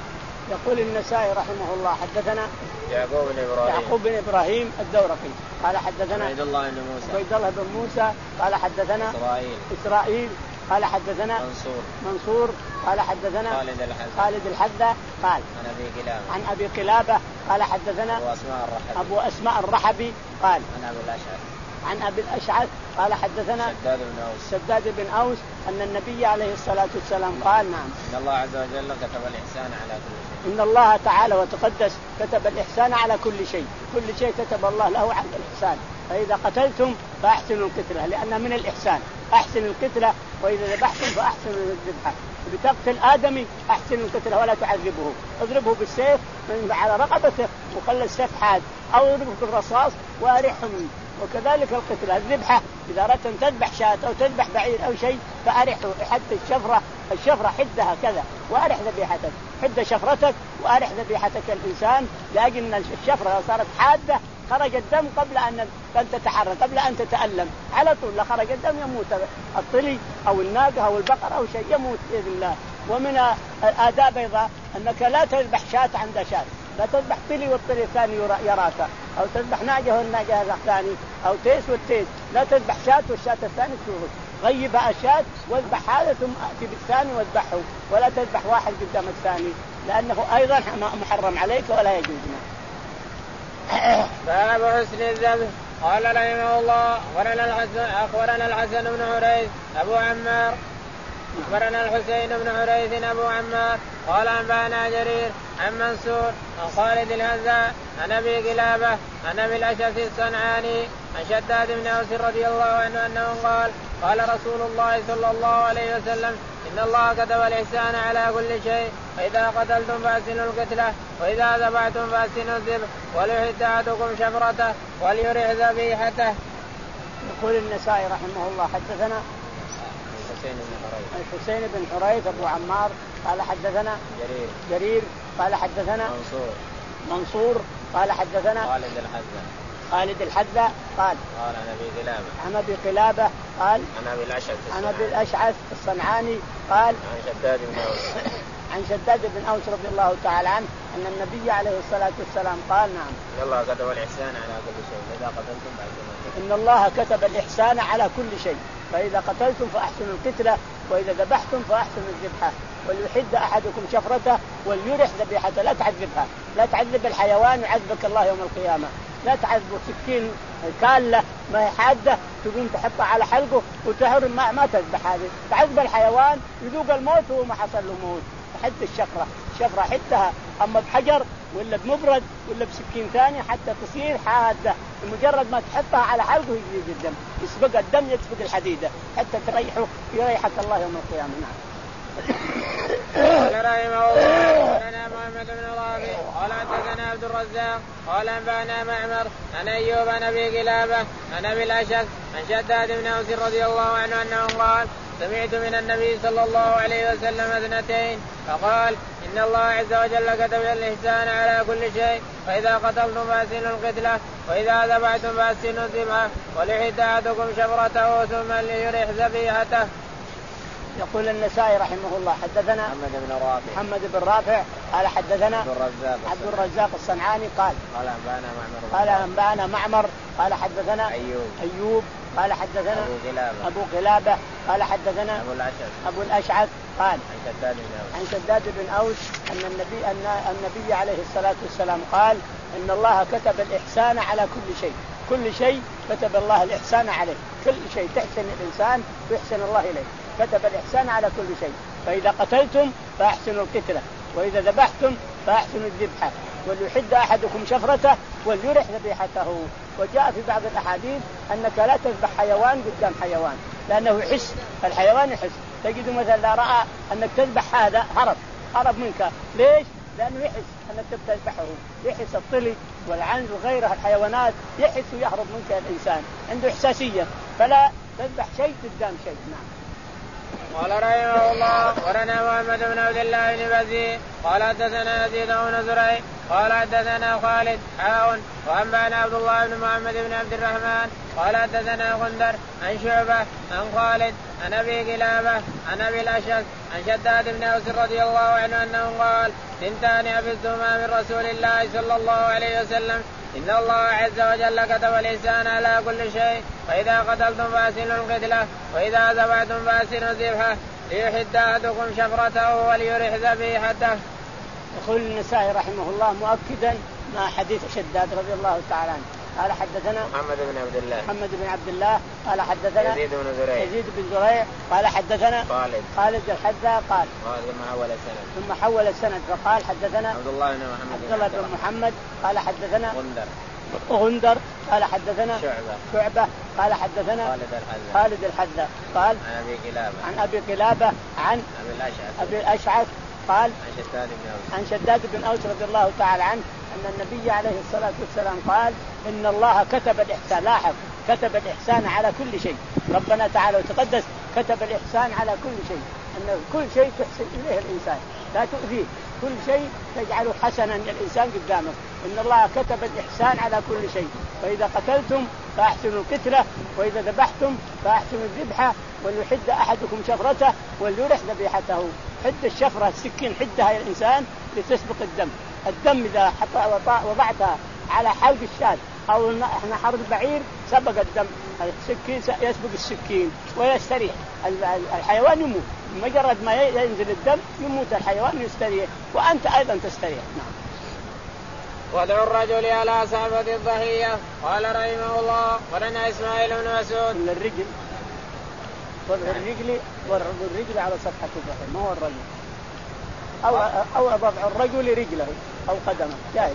يقول النسائي رحمه الله حدثنا
يعقوب بن إبراهيم
يعقوب بن إبراهيم الدورقي قال حدثنا
عبيد الله بن موسى
عبيد الله بن موسى قال حدثنا
إسرائيل
إسرائيل قال حدثنا
منصور
منصور قال حدثنا
خالد الحذا
خالد الحذا قال
عن أبي قلابة
عن أبي قلابة قال حدثنا
أبو أسماء الرحبي
أبو أسماء الرحبي قال
عن أبي الأشعث
عن أبي الأشعث قال حدثنا
شداد بن أوس
شداد بن أوس أن النبي عليه الصلاة والسلام قال نعم
إن الله عز وجل كتب الإحسان على كل شيء
إن الله تعالى وتقدس كتب الإحسان على كل شيء كل شيء كتب الله له على الإحسان فإذا قتلتم فأحسنوا القتلة لأنها من الإحسان أحسن القتلة وإذا ذبحتم فأحسنوا الذبحة بتقتل آدمي أحسنوا القتلة ولا تعذبه اضربه بالسيف من على رقبته وخلي السيف حاد أو اضربه بالرصاص وأرحه منه وكذلك القتلة الذبحة إذا أردت أن تذبح شاة أو تذبح بعير أو شيء فأرحه حتى الشفرة الشفرة حدها كذا وأرح ذبيحتك حد شفرتك وأرح ذبيحتك الإنسان لأجل أن الشفرة صارت حادة خرج الدم قبل أن تتحرك قبل أن تتألم على طول لا خرج الدم يموت الطلي أو الناقة أو البقر أو شيء يموت بإذن الله. ومن الآداب أيضا أنك لا تذبح شاة عند شاة لا تذبح طلي والطلي الثاني يراك أو تذبح ناقة والناقة الثاني أو تيس والتيس لا تذبح شاة والشاة الثاني تشوفك غيب الشاة واذبح هذا ثم أتي بالثاني واذبحه ولا تذبح واحد قدام الثاني لأنه أيضا محرم عليك ولا يجوز.
باب حسن الذبح. قال رحمه الله أخبرنا الحسن أخبرنا الحسن بن حريث أبو عمار أخبرنا الحسين بن حريث أبو عمار قال أنبأنا جرير عن منصور عن خالد الحذا عن أبي قلابة عن أبي الأشعث الصنعاني عن شداد بن أوس رضي الله عنه أنه قال قال رسول الله صلى الله عليه وسلم إن الله كتب الإحسان على كل شيء فإذا قتلتم فأحسنوا القتلة وإذا ذبحتم فأحسنوا الذبح وليحد أحدكم شفرته وليرح ذبيحته.
يقول النسائي رحمه الله حدثنا الحسين بن حريث أبو عمار قال حدثنا
جرير
جرير قال حدثنا
منصور
منصور قال حدثنا
خالد الحذا
خالد الحذا قال
قال عن أبي قلابة
عن أبي قلابة قال
عن أبي الأشعث
عن أبي الأشعث الصنعاني قال
عن شداد بن أوس
عن شداد بن أوس رضي الله تعالى عنه أن النبي عليه الصلاة والسلام قال نعم
إن الله كتب الإحسان على كل شيء فإذا قتلتم فأحسنوا
إن الله كتب الإحسان على كل شيء فإذا قتلتم فأحسنوا القتلة وإذا ذبحتم فأحسنوا الذبحة وليحد أحدكم شفرته وليرح ذبيحته لا تعذبها لا تعذب الحيوان يعذبك الله يوم القيامة لا تعذبه سكين كالة ما هي حادة تقوم تحطها على حلقه وتهرم ما, ما تذبح هذه تعذب الحيوان يذوق الموت وهو ما حصل له موت حد الشفرة الشفرة حدها أما بحجر ولا بمبرد ولا بسكين ثاني حتى تصير حادة مجرد ما تحطها على حلقه يجي الدم يسبق الدم يسبق الحديدة حتى تريحه يريحك الله يوم القيامة. نعم.
قال رحمه الله لنا محمد بن رافع قال حدثنا عبد الرزاق قال أنبأنا معمر عن أيوب عن أبي قلابة عن أبي الأشعث عن شداد بن أوس رضي الله عنه أنه قال سمعت من النبي صلى الله عليه وسلم اثنتين فقال إن الله عز وجل كتب الإحسان على كل شيء فإذا قتلتم فأحسنوا القتلة وإذا ذبحتم فأحسنوا الذبحة وليحد أحدكم شفرته ثم ليرح ذبيحته.
يقول النسائي رحمه الله حدثنا
محمد بن رافع
محمد بن رافع قال حدثنا
عبد الرزاق
عبد الرزاق الصنعاني قال
قال أنبأنا معمر
قال أنبأنا معمر قال حدثنا
أيوب
أيوب قال حدثنا
أبو قلابة
أبو قلابة قال حدثنا
أبو الأشعث
أبو الأشعث قال
عن شداد بن أوس
عن شداد بن أوس أن النبي أن النبي عليه الصلاة والسلام قال إن الله كتب الإحسان على كل شيء كل شيء كتب الله الإحسان عليه كل شيء تحسن الإنسان يحسن الله إليه كتب الإحسان على كل شيء فإذا قتلتم فأحسنوا القتلة وإذا ذبحتم فأحسنوا الذبحة وليحد أحدكم شفرته وليرح ذبيحته. وجاء في بعض الأحاديث أنك لا تذبح حيوان قدام حيوان لأنه يحس الحيوان يحس تجد مثلا لا رأى أنك تذبح هذا هرب هرب منك ليش؟ لأنه يحس أنك تذبحه يحس الطلي والعنز وغيرها الحيوانات يحس ويهرب منك الإنسان عنده إحساسية فلا تذبح شيء قدام شيء. نعم.
قال رحمه الله ورنا محمد بن عبد الله بن بزير قال حدثنا يزيد بن زريع قال حدثنا خالد حاء وأنبأنا عبد الله بن محمد بن عبد الرحمن قال حدثنا غندر عن شعبة عن خالد عن أبي قلابة عن أبي الأشعث عن شداد بن أوس رضي الله عنه أنه قال ثنتان حفظتهما من رسول الله صلى الله عليه وسلم: إن الله عز وجل كتب الإحسان على كل شيء، فإذا قتلتم فأحسنوا القتلة، وإذا ذبحتم فأحسنوا الذبحة، ليحد أحدكم شفرته وليرح ذبيحته.
يقول النسائي رحمه الله مؤكدا مع حديث شداد رضي الله تعالى عنه قال حدثنا
محمد بن عبد الله
محمد بن عبد الله قال حدثنا
يزيد بن زريع
يزيد بن زريع قال حدثنا
خالد
خالد الحذاء قال
ثم حول السند
ثم حول السند فقال حدثنا
عبد الله بن محمد
عبد الله بن محمد قال حدثنا
غندر
غندر قال حدثنا
شعبة
شعبة قال حدثنا
خالد الحذاء
خالد الحذاء قال
عن أبي قلابة
عن أبي قلابة عن
أبي الأشعث
أبي الأشعث قال
عن شداد بن أوس
عن شداد بن أوس رضي الله تعالى عنه أن النبي عليه الصلاة والسلام قال إن الله كتب الإحسان. لاحظ كتب الإحسان على كل شيء. ربنا تعالى وتقدس كتب الإحسان على كل شيء، أن كل شيء تحسن إليه الإنسان لا تؤذيه، كل شيء تجعله حسنا للإنسان قدامك. إن الله كتب الإحسان على كل شيء، فإذا قتلتم فأحسنوا القتلة، وإذا ذبحتم فأحسنوا الذبحة، وليحد أحدكم شفرته وليرح ذبيحته. حد الشفرة السكين حدها يا الإنسان لتسبق الدم. الدم إذا وضعتها على حلق الشاة أو نحر البعير سبق الدم، السكين يسبق السكين ويستريح الحيوان، يموت مجرد ما ينزل الدم يموت الحيوان يستريح، وأنت أيضا تستريح. نعم.
وضع الرجل على صعبة الضحية. قال رحمه الله: ولنا إسماعيل بن مسعود.
الرجل وضع الرجل والرجل على صفحة الضحية، ما هو الرجل أو أو وضع الرجل رجله أو قدمه جائز.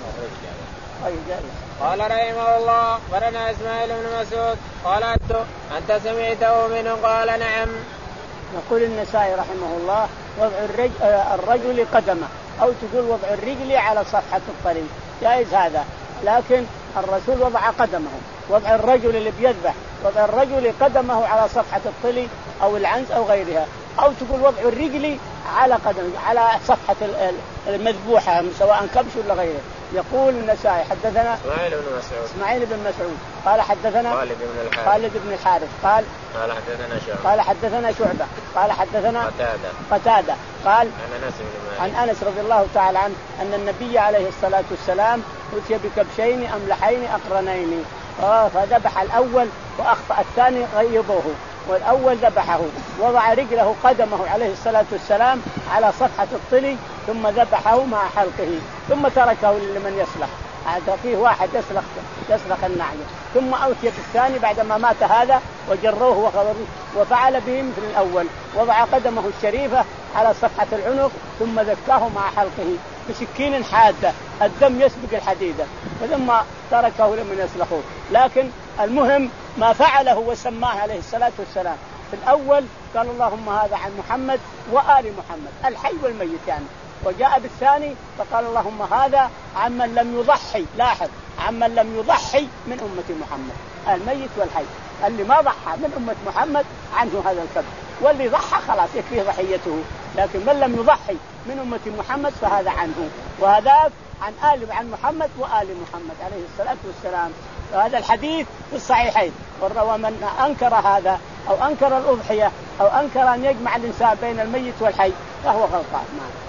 أي جائز.
قال رحمه الله: ولنا إسماعيل بن مسعود قال أنت سمعته منه؟ قال نعم.
يقول النسائي رحمه الله: وضع الرجل, الرجل قدمه، أو تقول وضع الرجل على صفحة الطريق جائز هذا، لكن الرسول وضع قدمه. وضع الرجل اللي بيذبح وضع الرجل قدمه على صفحة الطلي أو العنز أو غيرها، أو تقول وضع الرجل على قدم على صفحة المذبوحة سواء كبش ولا غيره. يقول النسائي حدثنا
إسماعيل بن مسعود
إسماعيل بن مسعود قال حدثنا
خالد بن الحارث
خالد بن الحارث قال
قال حدثنا شعبة
قال حدثنا شعبة قال حدثنا
قتادة
قتادة قال
عن أنس بن مالك
عن أنس رضي الله تعالى عنه أن النبي عليه الصلاة والسلام أتي بكبشين أملحين أقرنين، فذبح الأول وأخطأ الثاني غيظوه، والأول ذبحه، وضع رجله قدمه عليه الصلاة والسلام على صفحة الطلي، ثم ذبحه مع حلقه، ثم تركه لمن يصلح. هذا فيه واحد يسلخ يسلخ النعجة، ثم أوتي بالثاني بعدما مات هذا وجروه وخضروه، وفعل به مثل الأول، وضع قدمه الشريفة على صفحة العنق ثم ذكاه مع حلقه بسكين حادة الدم يسبق الحديدة، ثم تركه لمن يسلخوه. لكن المهم ما فعله وسماه عليه الصلاة والسلام. في الأول قال اللهم هذا عن محمد وآل محمد الحي والميت يعني، وجاء بالثاني فقال اللهم هذا عمن لم يضحي. لاحظ عمن لم يضحي من أمة محمد، الميت والحي. اللي ما ضحى من أمة محمد عنه هذا الكبر، واللي ضحى خلاص يكفيه ضحيته، لكن من لم يضحي من أمة محمد فهذا عنه، وهذا عن آل عن محمد وآل محمد عليه الصلاة والسلام. وهذا الحديث في الصحيحين، ومن أنكر هذا أو أنكر الأضحية أو أنكر أن يجمع الإنسان بين الميت والحي فهو غلطان.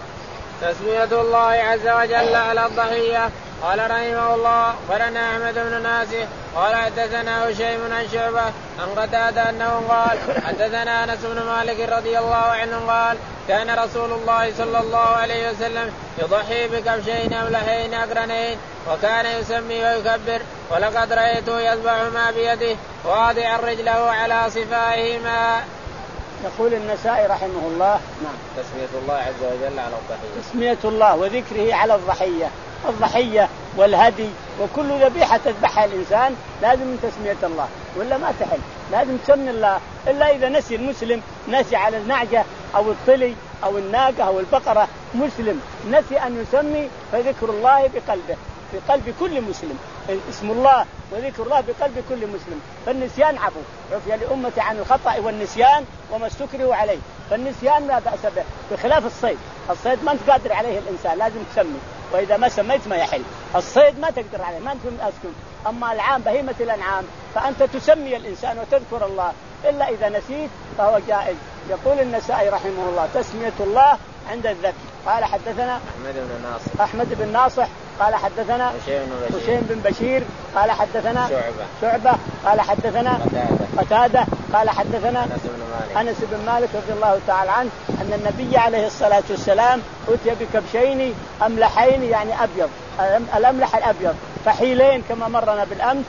تسمية الله عز وجل على الضحية. قال رحمه الله: ولنا أحمد بن ناصر قال حدثنا هشيم عن شعبة عن قتادة أنه قال حدثنا أنس بن مالك رضي الله عنه قال كان رسول الله صلى الله عليه وسلم يضحي بكبشين أملحين أقرنين، وكان يسمي ويكبر، ولقد رأيته يذبحهما بيده واضعا رجله على صفائهما.
يقول النسائي رحمه الله: نعم.
تسمية الله عز وجل على الضحية.
تسمية الله وذكره على الضحية. الضحية والهدي وكل ذبيحة تذبحها الإنسان لازم من تسمية الله، ولا ما تحل، لازم تسمي الله. إلا إذا نسي المسلم، نسي على النعجة أو الطلي أو الناقة أو البقرة، مسلم نسي أن يسمي، فذكر الله بقلبه، في قلب كل مسلم اسم الله وذكر الله بقلب كل مسلم. فالنسيان عفو، عفي لأمتي عن الخطأ والنسيان وما استكرهوا عليه، فالنسيان لا بأس به، بخلاف الصيد. الصيد ما أنت قادر عليه الإنسان لازم تسمي، وإذا ما سميت ما يحل. الصيد ما تقدر عليه، ما أنت أسكن. أما العام بهيمة الأنعام فأنت تسمي الإنسان وتذكر الله، إلا إذا نسيت فهو جائز. يقول النسائي رحمه الله: تسمية الله عند الذبح. قال حدثنا
أحمد بن ناصح
أحمد بن ناصح قال حدثنا هشيم بن بشير قال حدثنا
شعبة
شعبة قال حدثنا
قتادة
قتادة قال حدثنا
أنس بن مالك
أنس بن مالك رضي الله تعالى عنه أن النبي عليه الصلاة والسلام أتي بكبشين أملحين يعني أبيض، الأملح الأبيض فحيلين كما مرنا بالأمس،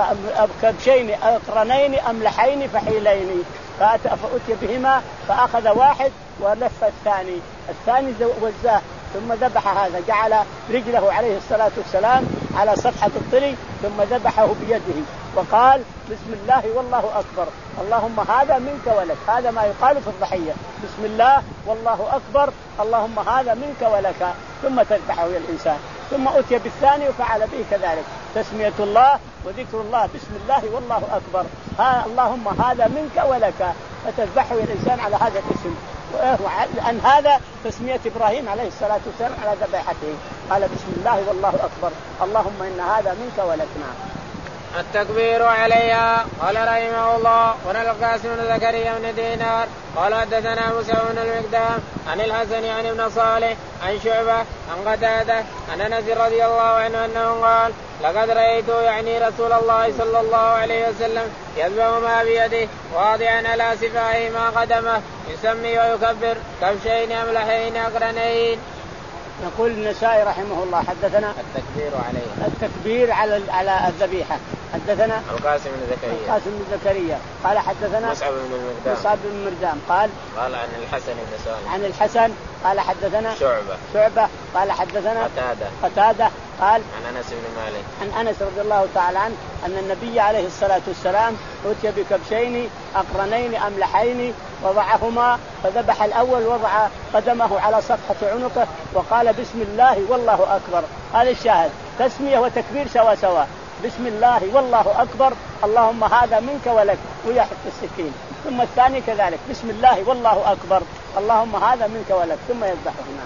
كبشين أقرنين أملحين فحيلين، فأتي بهما فأخذ واحد ولف الثاني، الثاني وزاه ثم ذبح هذا، جعل رجله عليه الصلاة والسلام على صفحة الطري ثم ذبحه بيده وقال بسم الله والله أكبر، اللهم هذا منك ولك، هذا ما يقال في الضحية، بسم الله والله أكبر اللهم هذا منك ولك، ثم تذبحه الإنسان. ثم أتي بالثاني وفعل به كذلك، تسمية الله وذكر الله بسم الله والله أكبر، ها اللهم هذا منك ولك، فتذبحه الإنسان على هذا الاسم، لأن هذا تسمية إبراهيم عليه الصلاة والسلام على ذبيحته، قال بسم الله والله أكبر اللهم إن هذا منك ولك. نعم.
التكبير عليها. قال رحمه الله ونقل القاسم بن زكريا بن دينار قال حدثنا موسى بن المقدام عن الحسن عن ابن صالح عن شعبة عن قتادة عن أنس رضي الله عنه أنه قال لقد رأيت يعني رسول الله صلى الله عليه وسلم يذبح ما بيده واضعا على سفاهه ما قدمه يسمي ويكبر كبشين أملحين أقرنين.
يقول النسائي رحمه الله حدثنا
التكبير عليه
التكبير على على الذبيحة. حدثنا
القاسم بن زكريا
القاسم بن زكريا قال حدثنا
مصعب بن المقدام
مصعب بن المقدام قال
قال عن الحسن بن صالح
عن الحسن قال حدثنا
شعبة
شعبة قال حدثنا
قتادة
قتادة قال
عن أنس بن مالك
عن أنس رضي الله تعالى عنه أن النبي عليه الصلاة والسلام أتي بكبشين أقرنين أملحين وضعهما فذبح الأول وضع قدمه على صفحة عنقه وقال بسم الله والله أكبر. هذا الشاهد، تسمية وتكبير سوا سوا، بسم الله والله أكبر اللهم هذا منك ولك ويحط السكين، ثم الثاني كذلك بسم الله والله أكبر اللهم هذا منك ولك ثم يذبحهما.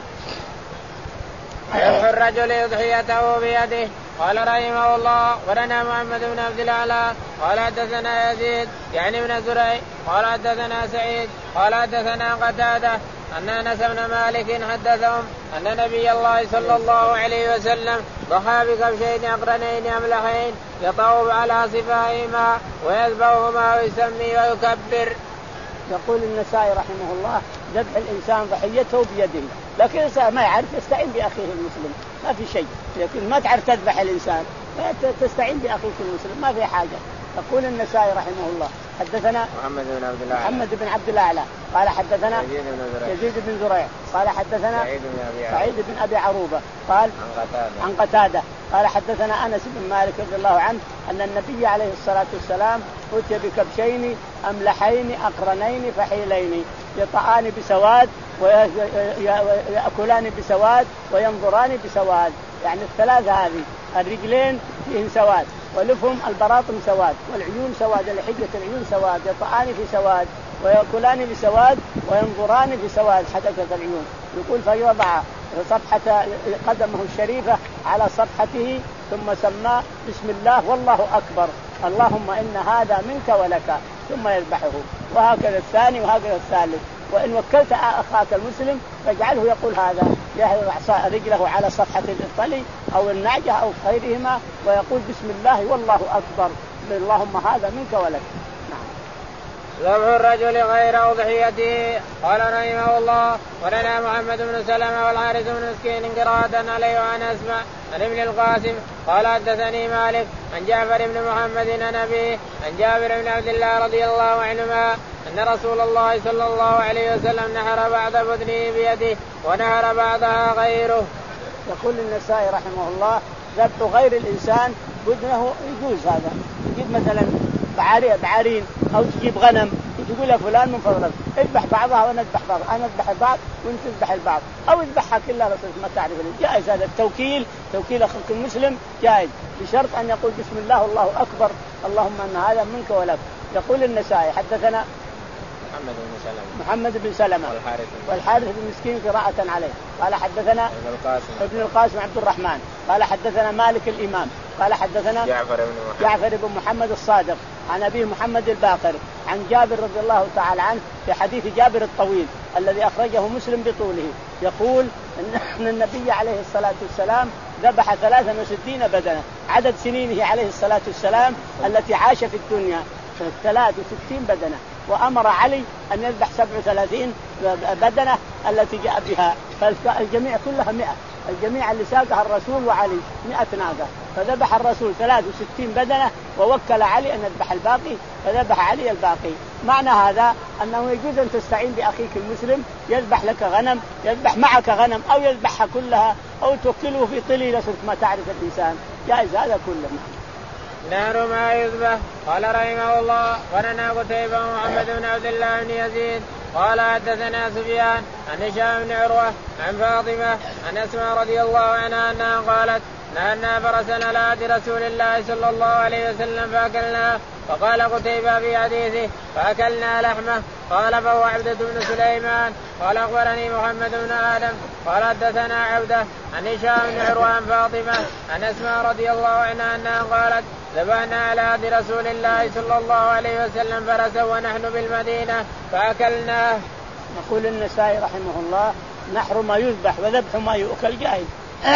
يذبح الرجل يضحيته بيده. قال رحمه الله ولنا محمد بن عبد الأعلى قال حدثنا يزيد يعني بن زريع قال حدثنا سعيد قال حدثنا قتادة أن أنس بن مالك حدثهم أن نبي الله صلى الله عليه وسلم ضحى بكبشين أقرنين أملحين يطوب على صفائهما ويذبحهما ويسمي ويكبر.
يقول النسائي رحمه الله ذبح الإنسان ضحيته بيده، لكن ما يعرف يستعين بأخيه المسلم ما في شيء، لكن ما تعرف تذبح الإنسان تستعين بأخيك المسلم ما في حاجة. يقول النسائي رحمه الله حدثنا
محمد بن عبد الأعلى
محمد بن عبد الأعلى قال حدثنا
يزيد بن زريع
يزيد بن زريع قال حدثنا
سعيد بن أبي
سعيد بن أبي عروبة قال
عن قتادة
عن قتادة قال حدثنا أنس بن مالك رضي الله عنه أن النبي عليه الصلاة والسلام أتي بكبشين أملحين أقرنين فحيلين يطعان بسواد ويأكلان بسواد وينظران بسواد، يعني الثلاثة هذه الرجلين فيهن سواد ولفهم البراطم سواد والعيون سواد، لحية العيون سواد، يطعان في سواد ويأكلان بسواد وينظران بسواد حدثة العيون. يقول فيوضع صفحة قدمه الشريفة على صفحته ثم سماه بسم الله والله أكبر اللهم إن هذا منك ولك ثم يذبحه، وهكذا الثاني وهكذا الثالث. وإن وكلت أخاك المسلم فاجعله يقول هذا، يضع رجله على صفحة الطلي أو النعجة أو غيرهما ويقول بسم الله والله أكبر اللهم هذا منك ولك.
ذبح الرجل غير أضحيته. قال رحمه الله ولنا محمد بن سلمة والحارث بن مسكين قراءة عليه وعن أسمع عن ابن القاسم قال حدثني مالك عن جعفر بن محمد عن أبيه عن جابر بن عبد الله رضي الله عنهما أن رسول الله صلى الله عليه وسلم نحر بعض بدنه بيده ونحر بعضها غيره.
يقول النسائي رحمه الله ذبح غير الإنسان بدنه يجوز، هذا يجيب مثلا بعارين أو تجيب غنم وتقول يا فلان من فضلك اذبح بعضها وانا اذبح بعضها، انا اذبح البعض وانت تذبح البعض، او اذبحها كلها بس ما تعرف. جائز هذا التوكيل، توكيل اخوك المسلم جائز بشرط ان يقول بسم الله والله اكبر اللهم ان هذا منك ولك. يقول النسائي حدثنا
محمد بن سلمة
محمد بن سلمة
والحارث
والحارث بن مسكين قراءة عليه قال حدثنا
ابن القاسم
ابن القاسم عبد الرحمن قال حدثنا مالك الإمام قال حدثنا
جعفر بن محمد
جعفر بن محمد الصادق عن أبيه محمد الباقر عن جابر رضي الله تعالى عنه في حديث جابر الطويل الذي أخرجه مسلم بطوله، يقول أن النبي عليه الصلاة والسلام ذبح ثلاثا وستين بدنة، عدد سنينه عليه الصلاة والسلام التي عاش في الدنيا ثلاث وستين بدنة، وأمر علي أن يذبح سبع وثلاثين بدنة التي جاء بها، فالجميع كلها مئة، الجميع اللي ساقها الرسول وعلي مئة ناقة، فذبح الرسول ثلاث وستين بدنة ووكل علي أن يذبح الباقي، فذبح علي الباقي. معنى هذا أنه يجوز أن تستعين بأخيك المسلم يذبح لك غنم، يذبح معك غنم أو يذبحها كلها أو توكله في طليلة ما تعرف الإنسان، جائز هذا كله.
نهر ما يذبح. قال رحمه الله ولنا قتيبة محمد بن عبد الله بن يزيد قال حدثنا سفيان عن هشام بن عروة عن فاطمة عن أسماء رضي الله عنها أنها قالت نهرنا فرسنا على عهد رسول الله صلى الله عليه وسلم فأكلناه. فقال قتيبة في حديثه فأكلنا لحمه. قال فهو عبدة بن سليمان قال أخبرني محمد بن آدم قال حدثنا عبدة عن هشام بن عروة عن فاطمة عن أسماء رضي الله عنها أنها قالت ذبحنا على عهد رسول الله صلى الله عليه وسلم فرسا ونحن بالمدينة فأكلناه.
يقول النسائي رحمه الله نحر ما يذبح وذبح ما يؤكل جائز،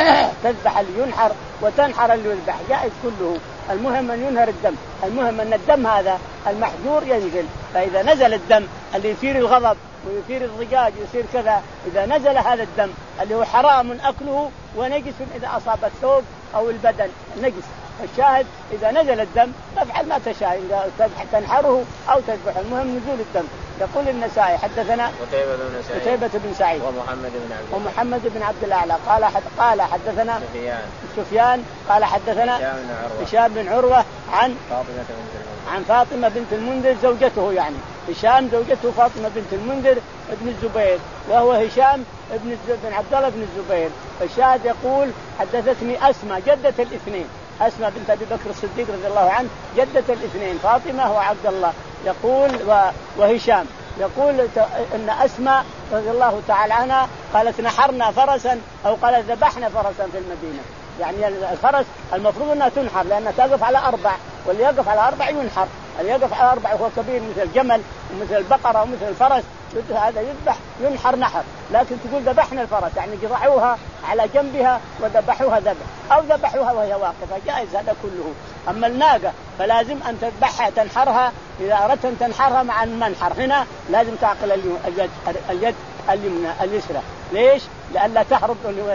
تذبح اللي ينحر وتنحر اللي يذبح جائز كله، المهم أن ينهر الدم، المهم أن الدم هذا المحجور ينزل، فإذا نزل الدم اللي يثير الغضب ويثير الضجاج يصير كذا، إذا نزل هذا الدم اللي هو حرام أكله ونجس إذا أصاب الثوب أو البدن نجس، الشاهد إذا نزل الدم تفعل ما تشاء، تنحره أو تذبحه، المهم نزول الدم. يقول النسائي حدثنا
قتيبة بن سعيد,
قتيبة بن سعيد
ومحمد بن عبد
ومحمد بن عبد الأعلى قال حد قال حدثنا
سفيان,
سفيان قال حدثنا هشام بن عروة عن
فاطمة بنت
عن فاطمة بنت المنذر زوجته، يعني هشام زوجته فاطمة بنت المنذر ابن الزبير، وهو هشام ابن بن عبد الله بن الزبير. الشاهد يقول حدثتني أسماء جدة الاثنين، أسماء بنت أبي بكر الصديق رضي الله عنه جدة الاثنين فاطمة وعبد الله. يقول وهشام يقول إن أسماء رضي الله تعالى عنها قالت نحرنا فرسا أو قالت ذبحنا فرسا في المدينة، يعني الفرس المفروض أنها تنحر لأنها تقف على أربع، واللي يقف على أربع ينحر، اللي يقف على أربع هو كبير مثل الجمل ومثل البقرة ومثل الفرس هذا يذبح ينحر نحر، لكن تقول ذبحنا الفرس يعني قطعوها على جنبها وذبحوها ذبح أو ذبحوها وهي واقفة، جائز هذا كله. أما الناقة فلازم أن تذبحها تنحرها، إذا أردت أن تنحرها مع المنحر هنا لازم تعقل اليد اليد اليمنى اليسرى. ليش؟ لألا تهرب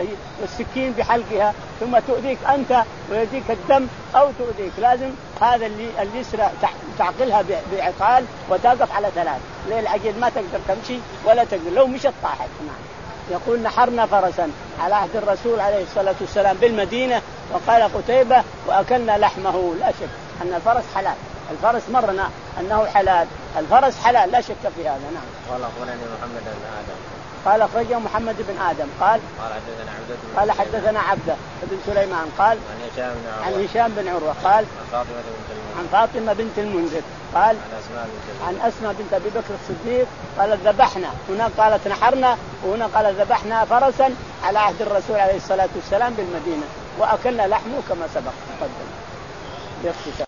السكين بحلقها ثم تؤذيك أنت ويديك الدم أو تؤذيك، لازم هذا اللي اليسرى تعقلها بعقال وتقف على ثلاث، ليه العجل ما تقدر تمشي ولا تقدر لو مشت طاحت. يقول نحرنا فرسا على عهد الرسول عليه الصلاة والسلام بالمدينة، وقال قتيبة وأكلنا لحمه. لا شك أن الفرس حلال، الفرس مرنا أنه حلال، الفرس حلال لا شك في هذا. نعم.
قال أخبرني محمد بن آدم
قال أخرجه محمد بن آدم قال
قال حدثنا عبدة
قال حدثنا عبدة بن سليمان قال
عن هشام بن عروة
عن هشام بن عروة قال
عن فاطمة بنت المنذر
عن فاطمة بنت المنذر قال
عن أسماء بنت
عن أسماء بنت أبي بكر الصديق قالت ذبحنا، هنا قالت نحرنا وهنا قالت ذبحنا فرسا على عهد الرسول عليه الصلاة والسلام بالمدينة وأكلنا لحمه كما سبق. تفضل.